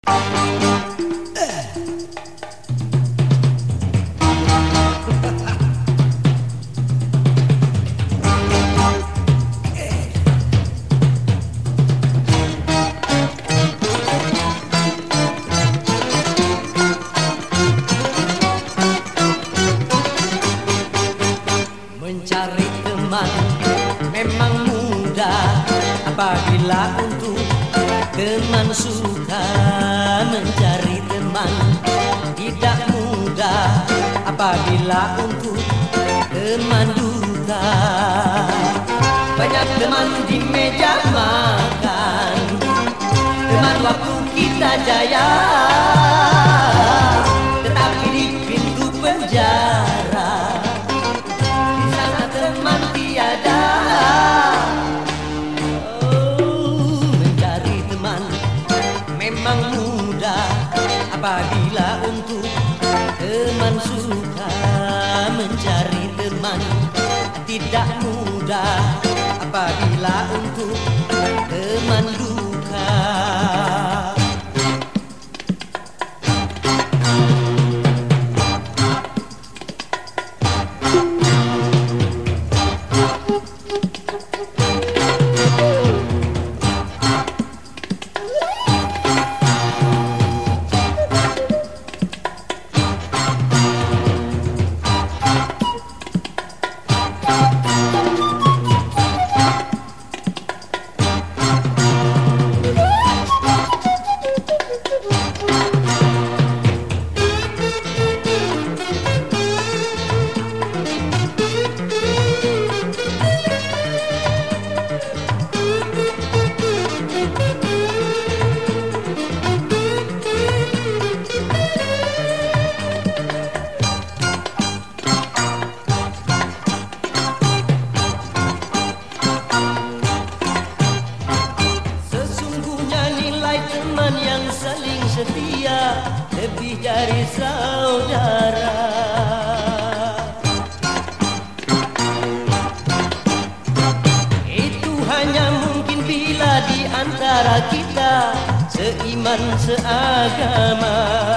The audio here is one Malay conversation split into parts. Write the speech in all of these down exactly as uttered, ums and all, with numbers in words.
Mencari teman memang mudah apabila untuk teman suka. Mencari teman tidak mudah apabila untuk teman duka. Banyak teman di meja makan, teman waktu kita jaya, tetapi di pintu penjara teman tiada. Oh, mencari teman memang mudah apabila untuk teman suka. Mencari teman tidak mudah apabila untuk teman duka. Teman yang saling setia lebih dari saudara. Itu hanya mungkin bila di antara kita seiman seagama.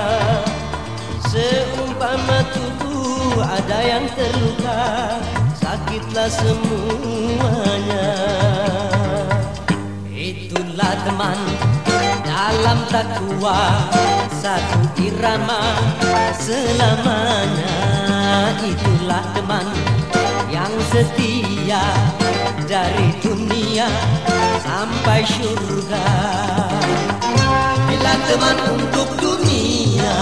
Seumpama tubuh ada yang terluka, sakitlah semuanya. Itulah teman dalam takwa, satu irama selamanya. Itulah teman yang setia dari dunia sampai syurga. Bila teman untuk dunia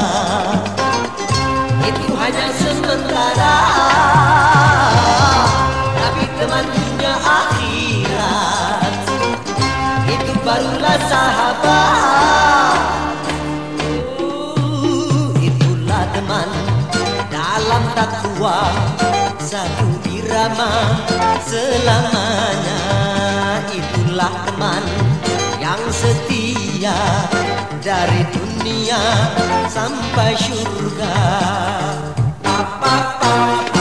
itu hanya sementara, tapi teman dunia akhirat itu barulah sahabat. Oh, itulah teman dalam takwa, satu irama selamanya. Itulah teman yang setia dari dunia sampai syurga. Pa, pa, pa.